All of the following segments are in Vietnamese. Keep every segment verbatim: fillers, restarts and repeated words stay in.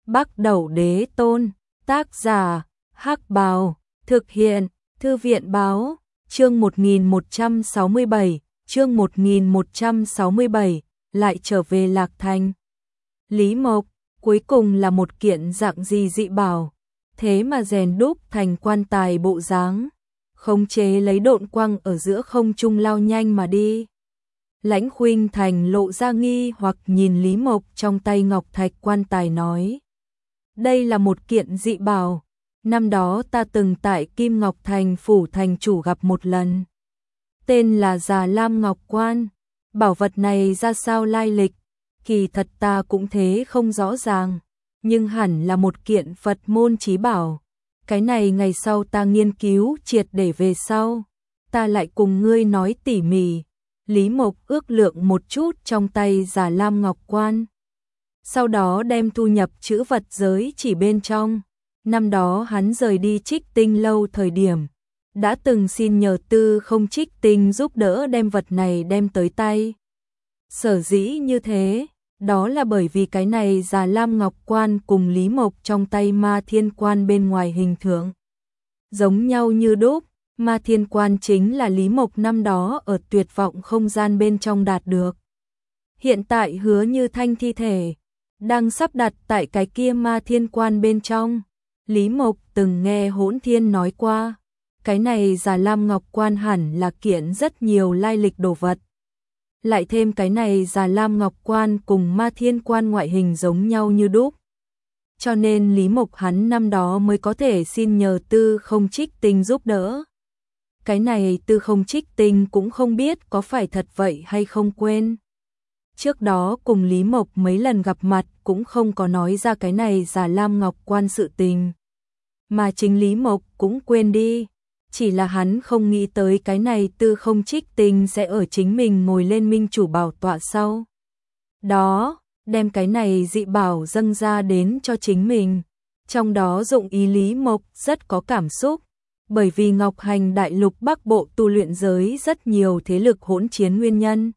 Bắc Đẩu Đế Tôn, tác giả, Hắc Bào, thực hiện, Thư viện báo, chương một nghìn một trăm sáu mươi bảy, chương một nghìn một trăm sáu mươi bảy, lại trở về Lạc Thành. Lý Mộc, cuối cùng là một kiện dạng gì dị bảo, thế mà rèn đúc thành quan tài bộ dáng, khống chế lấy độn quang ở giữa không trung lao nhanh mà đi. Lãnh Khuynh Thành lộ ra nghi hoặc nhìn Lý Mộc trong tay ngọc thạch quan tài nói. Đây là một kiện dị bảo, năm đó ta từng tại Kim Ngọc Thành phủ thành chủ gặp một lần. Tên là Già Lam Ngọc Quan, bảo vật này ra sao lai lịch, kỳ thật ta cũng thế không rõ ràng, nhưng hẳn là một kiện Phật môn chí bảo. Cái này ngày sau ta nghiên cứu triệt để về sau, ta lại cùng ngươi nói tỉ mỉ. Lý Mộc ước lượng một chút trong tay Già Lam Ngọc Quan, sau đó đem thu nhập chữ vật giới chỉ bên trong. Năm đó hắn rời đi Trích Tinh lâu thời điểm, đã từng xin nhờ Tư Không Trích Tinh giúp đỡ đem vật này đem tới tay. Sở dĩ như thế, đó là bởi vì cái này Già Lam Ngọc Quan cùng Lý Mộc trong tay Ma Thiên Quan bên ngoài hình tượng giống nhau như đúc. Ma Thiên Quan chính là Lý Mộc năm đó ở tuyệt vọng không gian bên trong đạt được. Hiện tại Hứa Như Thanh thi thể đang sắp đặt tại cái kia Ma Thiên Quan bên trong. Lý Mộc từng nghe Hỗn Thiên nói qua, cái này Già Lam Ngọc Quan hẳn là kiện rất nhiều lai lịch đồ vật. Lại thêm cái này Già Lam Ngọc Quan cùng Ma Thiên Quan ngoại hình giống nhau như đúc. Cho nên Lý Mộc hắn năm đó mới có thể xin nhờ Tư Không Trích Tinh giúp đỡ. Cái này Tư Không Trích Tinh cũng không biết có phải thật vậy hay không quên. Trước đó cùng Lý Mộc mấy lần gặp mặt cũng không có nói ra cái này Già Lam Ngọc Quan sự tình. Mà chính Lý Mộc cũng quên đi. Chỉ là hắn không nghĩ tới cái này Tư Không Trích Tinh sẽ ở chính mình ngồi lên minh chủ bảo tọa sau. Đó, đem cái này dị bảo dâng ra đến cho chính mình. Trong đó dụng ý Lý Mộc rất có cảm xúc. Bởi vì Ngọc Hành Đại Lục Bắc Bộ tu luyện giới rất nhiều thế lực hỗn chiến nguyên nhân.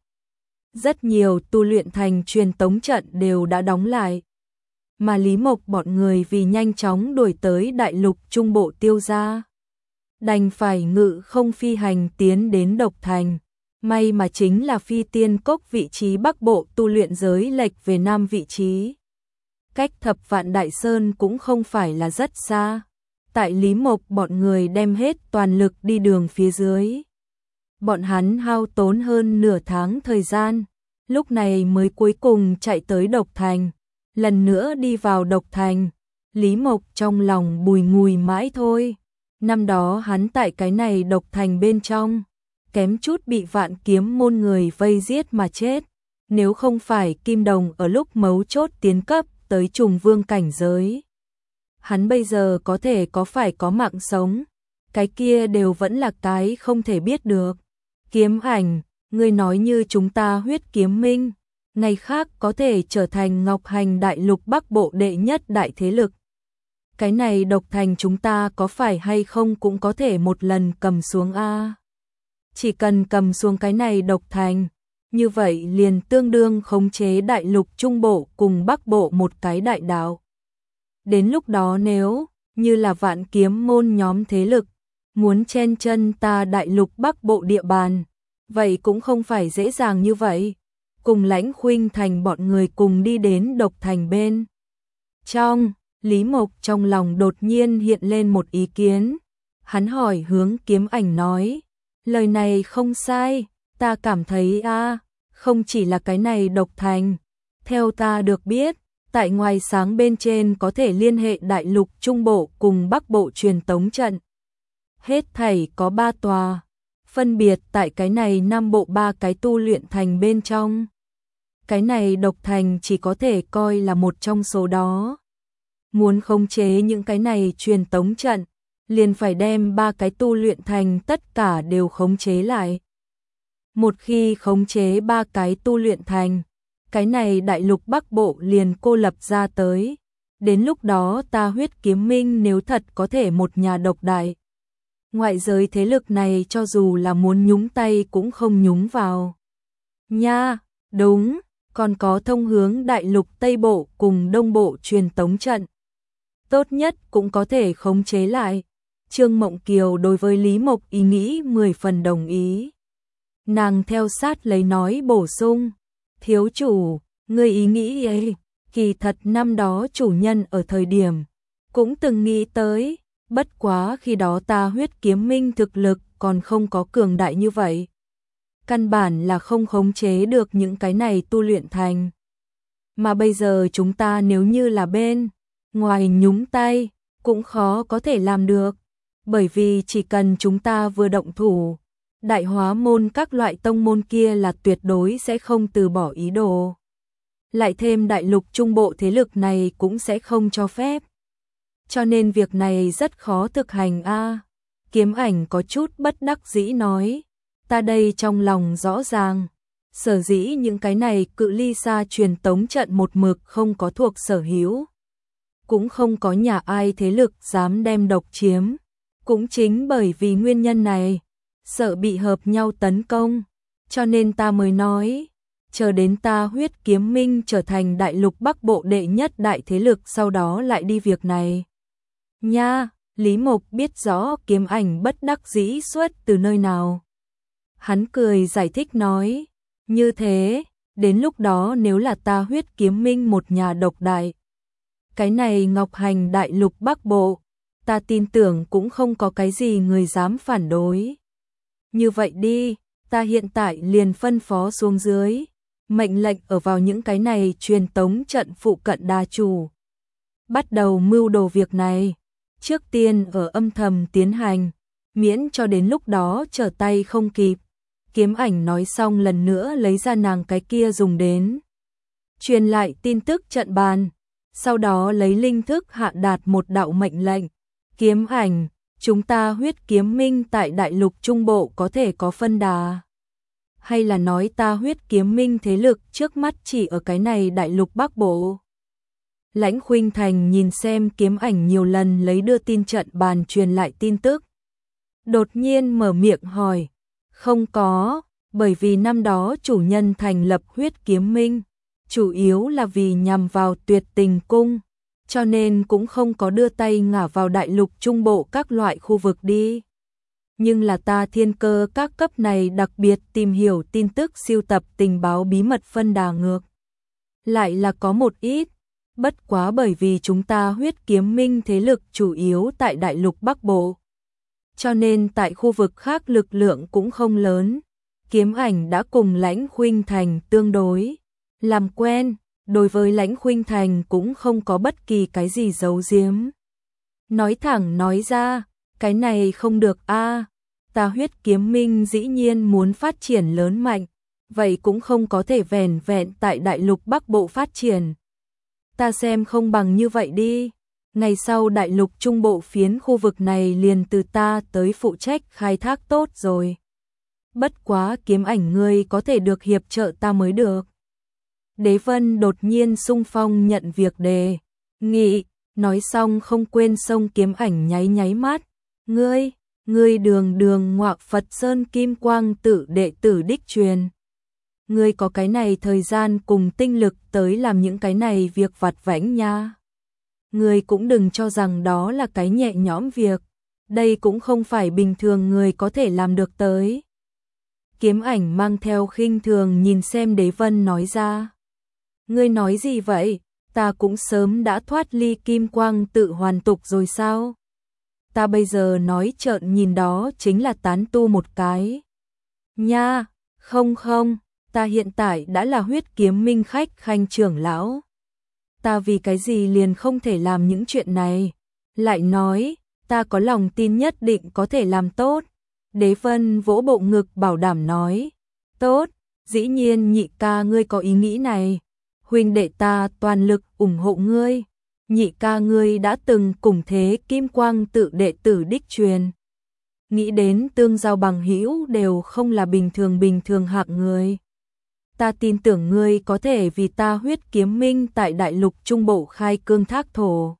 Rất nhiều tu luyện thành truyền tống trận đều đã đóng lại. Mà Lý Mộc bọn người vì nhanh chóng đuổi tới Đại Lục Trung Bộ tiêu gia, đành phải ngự không phi hành tiến đến Độc Thành. May mà chính là Phi Tiên Cốc vị trí Bắc Bộ tu luyện giới lệch về Nam vị trí. Cách Thập Vạn Đại Sơn cũng không phải là rất xa. Tại Lý Mộc bọn người đem hết toàn lực đi đường phía dưới. Bọn hắn hao tốn hơn nửa tháng thời gian, lúc này mới cuối cùng chạy tới Độc Thành. Lần nữa đi vào Độc Thành, Lý Mộc trong lòng bùi ngùi mãi thôi. Năm đó hắn tại cái này Độc Thành bên trong, kém chút bị Vạn Kiếm môn người vây giết mà chết. Nếu không phải Kim Đồng ở lúc mấu chốt tiến cấp tới trùng vương cảnh giới, hắn bây giờ có thể có phải có mạng sống, cái kia đều vẫn là cái không thể biết được. Kiếm Ảnh, ngươi nói như chúng ta Huyết Kiếm Minh, ngày khác có thể trở thành Ngọc Hành Đại Lục Bắc Bộ đệ nhất đại thế lực. Cái này Độc Thành chúng ta có phải hay không cũng có thể một lần cầm xuống a. Chỉ cần cầm xuống cái này Độc Thành, như vậy liền tương đương khống chế Đại Lục Trung Bộ cùng Bắc Bộ một cái đại đạo. Đến lúc đó nếu như là Vạn Kiếm môn nhóm thế lực muốn chen chân ta Đại Lục Bắc Bộ địa bàn, vậy cũng không phải dễ dàng như vậy. Cùng Lãnh Khuynh Thành bọn người cùng đi đến Độc Thành bên trong, Lý Mộc trong lòng đột nhiên hiện lên một ý kiến. Hắn hỏi Hướng Kiếm Ảnh nói, lời này không sai, ta cảm thấy a, không chỉ là cái này Độc Thành. Theo ta được biết, tại ngoài sáng bên trên có thể liên hệ Đại Lục Trung Bộ cùng Bắc Bộ truyền tống trận. Hết thảy có ba tòa, phân biệt tại cái này Nam Bộ ba cái tu luyện thành bên trong. Cái này Độc Thành chỉ có thể coi là một trong số đó. Muốn khống chế những cái này truyền tống trận, liền phải đem ba cái tu luyện thành tất cả đều khống chế lại. Một khi khống chế ba cái tu luyện thành, cái này Đại Lục Bắc Bộ liền cô lập ra tới. Đến lúc đó ta Huyết Kiếm Minh nếu thật có thể một nhà độc đại, ngoại giới thế lực này cho dù là muốn nhúng tay cũng không nhúng vào. Nha, đúng, còn có thông hướng đại lục Tây Bộ cùng Đông Bộ truyền tống trận. Tốt nhất cũng có thể khống chế lại. Trương Mộng Kiều đối với Lý Mộc ý nghĩ mười phần đồng ý. Nàng theo sát lấy nói bổ sung, thiếu chủ, ngươi ý nghĩ ấy, kỳ thật năm đó chủ nhân ở thời điểm, cũng từng nghĩ tới, bất quá khi đó ta huyết kiếm minh thực lực còn không có cường đại như vậy. Căn bản là không khống chế được những cái này tu luyện thành. Mà bây giờ chúng ta nếu như là bên ngoài nhúng tay, cũng khó có thể làm được. Bởi vì chỉ cần chúng ta vừa động thủ, đại hóa môn các loại tông môn kia là tuyệt đối sẽ không từ bỏ ý đồ. Lại thêm đại lục trung bộ thế lực này cũng sẽ không cho phép. Cho nên việc này rất khó thực hành a. Kiếm Ảnh có chút bất đắc dĩ nói, ta đây trong lòng rõ ràng, sở dĩ những cái này cự ly xa truyền tống trận một mực không có thuộc sở hữu. Cũng không có nhà ai thế lực dám đem độc chiếm. Cũng chính bởi vì nguyên nhân này, sợ bị hợp nhau tấn công, cho nên ta mới nói, chờ đến ta huyết kiếm minh trở thành đại lục Bắc Bộ đệ nhất đại thế lực sau đó lại đi việc này. Nha, Lý Mộc biết rõ Kiếm Ảnh bất đắc dĩ xuất từ nơi nào. Hắn cười giải thích nói, như thế, đến lúc đó nếu là ta huyết kiếm minh một nhà độc đại, cái này Ngọc Hành đại lục Bắc Bộ, ta tin tưởng cũng không có cái gì người dám phản đối. Như vậy đi, ta hiện tại liền phân phó xuống dưới, mệnh lệnh ở vào những cái này truyền tống trận phụ cận đa chủ. Bắt đầu mưu đồ việc này, trước tiên ở âm thầm tiến hành, miễn cho đến lúc đó trở tay không kịp. Kiếm Ảnh nói xong lần nữa lấy ra nàng cái kia dùng đến truyền lại tin tức trận bàn, sau đó lấy linh thức hạ đạt một đạo mệnh lệnh. Kiếm Ảnh, chúng ta huyết kiếm minh tại đại lục trung bộ có thể có phân đà. Hay là nói ta huyết kiếm minh thế lực trước mắt chỉ ở cái này đại lục Bắc Bộ? Lãnh Khuynh Thành nhìn xem Kiếm Ảnh nhiều lần lấy đưa tin trận bàn truyền lại tin tức. Đột nhiên mở miệng hỏi, không có, bởi vì năm đó chủ nhân thành lập huyết kiếm minh, chủ yếu là vì nhằm vào Tuyệt Tình Cung. Cho nên cũng không có đưa tay ngả vào đại lục trung bộ các loại khu vực đi. Nhưng là ta thiên cơ các cấp này đặc biệt tìm hiểu tin tức siêu tập tình báo bí mật phân đà ngược. Lại là có một ít, bất quá bởi vì chúng ta huyết kiếm minh thế lực chủ yếu tại đại lục Bắc Bộ. Cho nên tại khu vực khác lực lượng cũng không lớn. Kiếm Ảnh đã cùng Lãnh Khuynh Thành tương đối làm quen. Đối với Lãnh Khuynh Thành cũng không có bất kỳ cái gì giấu giếm. Nói thẳng nói ra, cái này không được a, ta huyết kiếm minh dĩ nhiên muốn phát triển lớn mạnh, vậy cũng không có thể vẻn vẹn tại đại lục Bắc Bộ phát triển. Ta xem không bằng như vậy đi, ngày sau đại lục trung bộ phiến khu vực này liền từ ta tới phụ trách khai thác tốt rồi. Bất quá Kiếm Ảnh ngươi có thể được hiệp trợ ta mới được. Đế Vân đột nhiên xung phong nhận việc đề nghị, nói xong không quên xông Kiếm Ảnh nháy nháy mắt. Ngươi, ngươi đường đường Ngọa Phật Sơn Kim Quang Tự đệ tử đích truyền. Ngươi có cái này thời gian cùng tinh lực tới làm những cái này việc vặt vãnh nha. Ngươi cũng đừng cho rằng đó là cái nhẹ nhõm việc, đây cũng không phải bình thường người có thể làm được tới. Kiếm Ảnh mang theo khinh thường nhìn xem Đế Vân nói ra. Ngươi nói gì vậy? Ta cũng sớm đã thoát ly Kim Quang Tự hoàn tục rồi sao? Ta bây giờ nói trợn nhìn đó chính là tán tu một cái. Nha, không không, ta hiện tại đã là huyết kiếm minh khách khanh trưởng lão. Ta vì cái gì liền không thể làm những chuyện này? Lại nói, ta có lòng tin nhất định có thể làm tốt. Đế Vân vỗ bộ ngực bảo đảm nói. Tốt, dĩ nhiên nhị ca ngươi có ý nghĩ này. Huynh đệ ta toàn lực ủng hộ ngươi. Nhị ca ngươi đã từng cùng thế Kim Quang Tự đệ tử đích truyền. Nghĩ đến tương giao bằng hữu đều không là bình thường bình thường hạng người. Ta tin tưởng ngươi có thể vì ta huyết kiếm minh tại đại lục trung bộ khai cương thác thổ.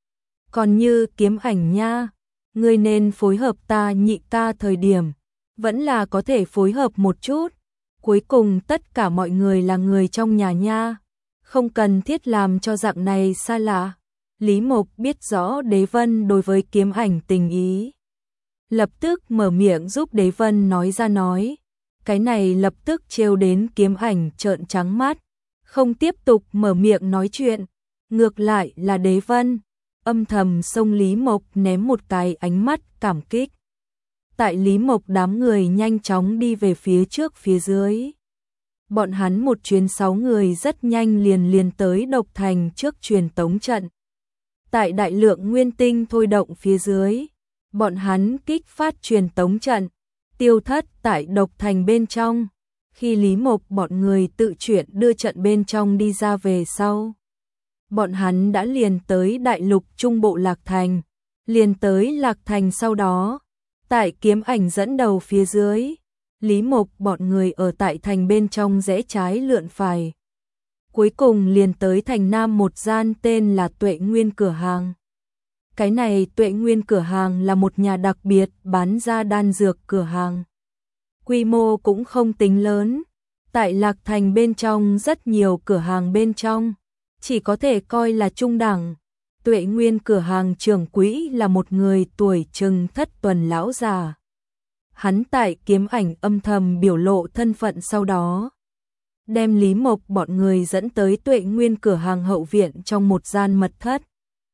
Còn như Kiếm Ảnh nha, ngươi nên phối hợp ta nhị ca thời điểm, vẫn là có thể phối hợp một chút. Cuối cùng tất cả mọi người là người trong nhà nha, không cần thiết làm cho dạng này xa lạ. Lý Mộc biết rõ Đế Vân đối với Kiếm Ảnh tình ý, lập tức mở miệng giúp Đế Vân nói ra nói. Cái này lập tức trêu đến Kiếm Ảnh trợn trắng mắt, không tiếp tục mở miệng nói chuyện. Ngược lại là Đế Vân âm thầm xông Lý Mộc ném một cái ánh mắt cảm kích. Tại Lý Mộc đám người nhanh chóng đi về phía trước phía dưới. Bọn hắn một chuyến sáu người rất nhanh liền liền tới Độc Thành trước truyền tống trận. Tại đại lượng nguyên tinh thôi động phía dưới, bọn hắn kích phát truyền tống trận, tiêu thất tại Độc Thành bên trong. Khi Lý Mộc bọn người tự chuyển đưa trận bên trong đi ra về sau, bọn hắn đã liền tới đại lục trung bộ Lạc Thành, liền tới Lạc Thành sau đó, tại Kiếm Ảnh dẫn đầu phía dưới, Lý Mộc bọn người ở tại thành bên trong rẽ trái lượn phải. Cuối cùng liền tới thành Nam một gian tên là Tuệ Nguyên cửa hàng. Cái này Tuệ Nguyên cửa hàng là một nhà đặc biệt bán ra đan dược cửa hàng. Quy mô cũng không tính lớn, tại Lạc Thành bên trong rất nhiều cửa hàng bên trong, chỉ có thể coi là trung đẳng. Tuệ Nguyên cửa hàng trưởng quỹ là một người tuổi chừng thất tuần lão già. Hắn tại Kiếm Ảnh âm thầm biểu lộ thân phận sau đó, đem Lý Mộc bọn người dẫn tới Tuệ Nguyên cửa hàng hậu viện trong một gian mật thất.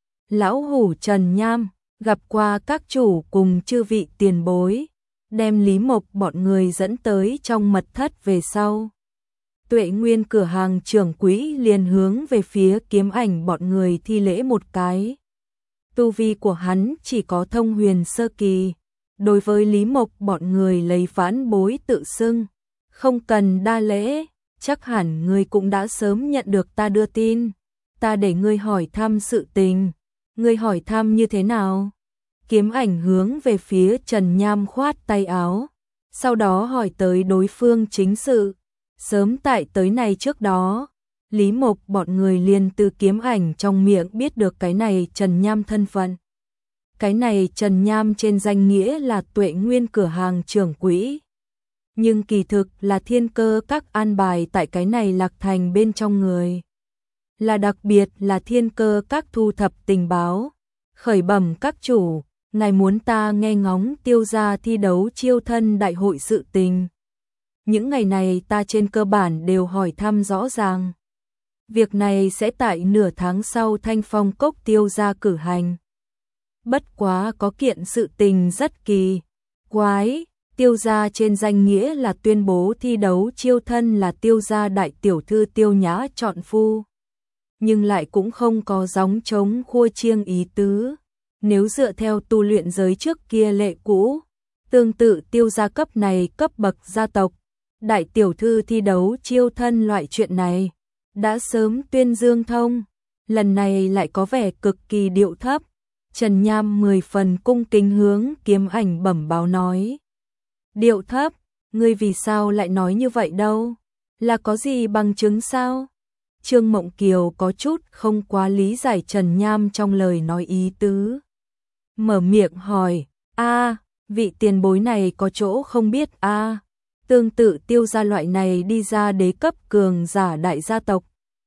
Lão hủ Trần Nham gặp qua các chủ cùng chư vị tiền bối, đem Lý Mộc bọn người dẫn tới trong mật thất về sau. Tuệ Nguyên cửa hàng trưởng quỹ liền hướng về phía Kiếm Ảnh bọn người thi lễ một cái. Tu vi của hắn chỉ có thông huyền sơ kỳ, đối với Lý Mộc bọn người lấy vãn bối tự xưng, không cần đa lễ, chắc hẳn ngươi cũng đã sớm nhận được ta đưa tin, ta để ngươi hỏi thăm sự tình, ngươi hỏi thăm như thế nào? Kiếm Ảnh hướng về phía Trần Nham khoát tay áo, sau đó hỏi tới đối phương chính sự. Sớm tại tới này trước đó, Lý Mộc bọn người liền từ Kiếm Ảnh trong miệng biết được cái này Trần Nham thân phận. Cái này Trần Nham trên danh nghĩa là Tuệ Nguyên cửa hàng trưởng quỹ, nhưng kỳ thực là Thiên Cơ các an bài tại cái này Lạc Thành bên trong người. Là đặc biệt là Thiên Cơ các thu thập tình báo, khởi bẩm các chủ, ngài muốn ta nghe ngóng Tiêu gia thi đấu chiêu thân đại hội sự tình. Những ngày này ta trên cơ bản đều hỏi thăm rõ ràng. Việc này sẽ tại nửa tháng sau Thanh Phong Cốc Tiêu gia cử hành. Bất quá có kiện sự tình rất kỳ quái, Tiêu gia trên danh nghĩa là tuyên bố thi đấu chiêu thân là Tiêu gia đại tiểu thư Tiêu Nhã chọn phu, nhưng lại cũng không có gióng trống khua chiêng ý tứ. Nếu dựa theo tu luyện giới trước kia lệ cũ, tương tự Tiêu gia cấp này cấp bậc gia tộc, đại tiểu thư thi đấu chiêu thân loại chuyện này đã sớm tuyên dương thông, lần này lại có vẻ cực kỳ điệu thấp. Trần Nham mười phần cung kính hướng Kiếm Ảnh bẩm báo nói. Điệu thấp, ngươi vì sao lại nói như vậy đâu? Là có gì bằng chứng sao? Trương Mộng Kiều có chút không quá lý giải Trần Nham trong lời nói ý tứ. Mở miệng hỏi, a vị tiền bối này có chỗ không biết a tương tự Tiêu gia loại này đi ra đế cấp cường giả đại gia tộc.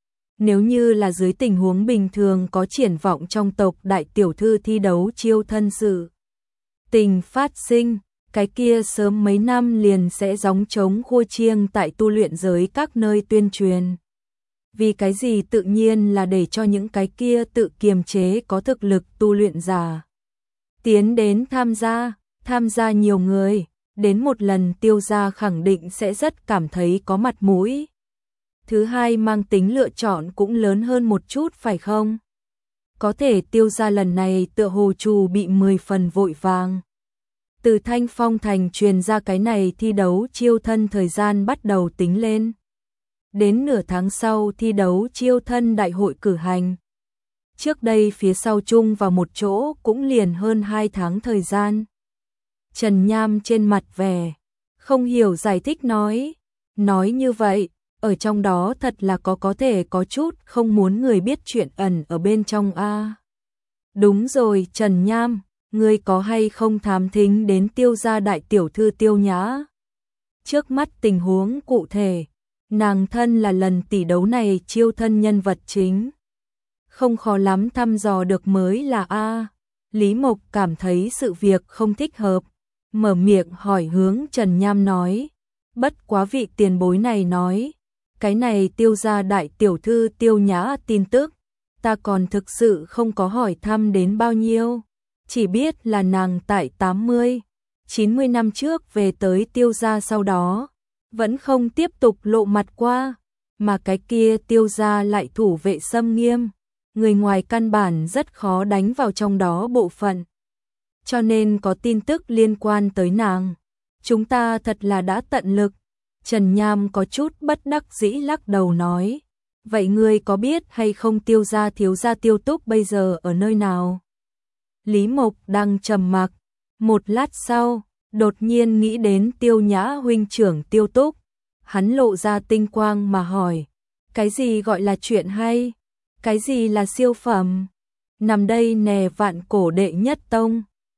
Nếu như là dưới tình huống bình thường có triển vọng trong tộc đại tiểu thư thi đấu chiêu thân sự tình phát sinh, cái kia sớm mấy năm liền sẽ gióng trống khua chiêng tại tu luyện giới các nơi tuyên truyền. Vì cái gì tự nhiên là để cho những cái kia tự kiềm chế có thực lực tu luyện giả tiến đến tham gia, tham gia nhiều người, đến một lần Tiêu gia khẳng định sẽ rất cảm thấy có mặt mũi. Thứ hai mang tính lựa chọn cũng lớn hơn một chút phải không? Có thể Tiêu gia lần này tựa hồ trù bị mười phần vội vàng. Từ Thanh Phong thành truyền ra cái này thi đấu chiêu thân thời gian bắt đầu tính lên. Đến nửa tháng sau thi đấu chiêu thân đại hội cử hành. Trước đây phía sau chung vào một chỗ cũng liền hơn hai tháng thời gian. Trần Nham trên mặt vẻ không hiểu giải thích nói. Nói như vậy, ở trong đó thật là có có thể có chút không muốn người biết chuyện ẩn ở bên trong a. Đúng rồi Trần Nham, ngươi có hay không thám thính đến Tiêu gia đại tiểu thư Tiêu Nhã? Trước mắt tình huống cụ thể, nàng thân là lần tỷ đấu này chiêu thân nhân vật chính. Không khó lắm thăm dò được mới là A. Lý Mộc cảm thấy sự việc không thích hợp, mở miệng hỏi hướng Trần Nham nói. Bất quá vị tiền bối này nói, cái này Tiêu gia đại tiểu thư Tiêu Nhã tin tức, ta còn thực sự không có hỏi thăm đến bao nhiêu, chỉ biết là nàng tại tám mươi, chín mươi năm trước về tới Tiêu gia sau đó, vẫn không tiếp tục lộ mặt qua, mà cái kia Tiêu gia lại thủ vệ xâm nghiêm, người ngoài căn bản rất khó đánh vào trong đó bộ phận. Cho nên có tin tức liên quan tới nàng, chúng ta thật là đã tận lực. Trần Nham có chút bất đắc dĩ lắc đầu nói, vậy ngươi có biết hay không Tiêu gia thiếu gia Tiêu Túc bây giờ ở nơi nào? Lý Mộc đang trầm mặc, một lát sau, đột nhiên nghĩ đến Tiêu Nhã huynh trưởng Tiêu Túc, hắn lộ ra tinh quang mà hỏi, cái gì gọi là chuyện hay? Cái gì là siêu phẩm? Nằm đây nè vạn cổ đệ nhất tông.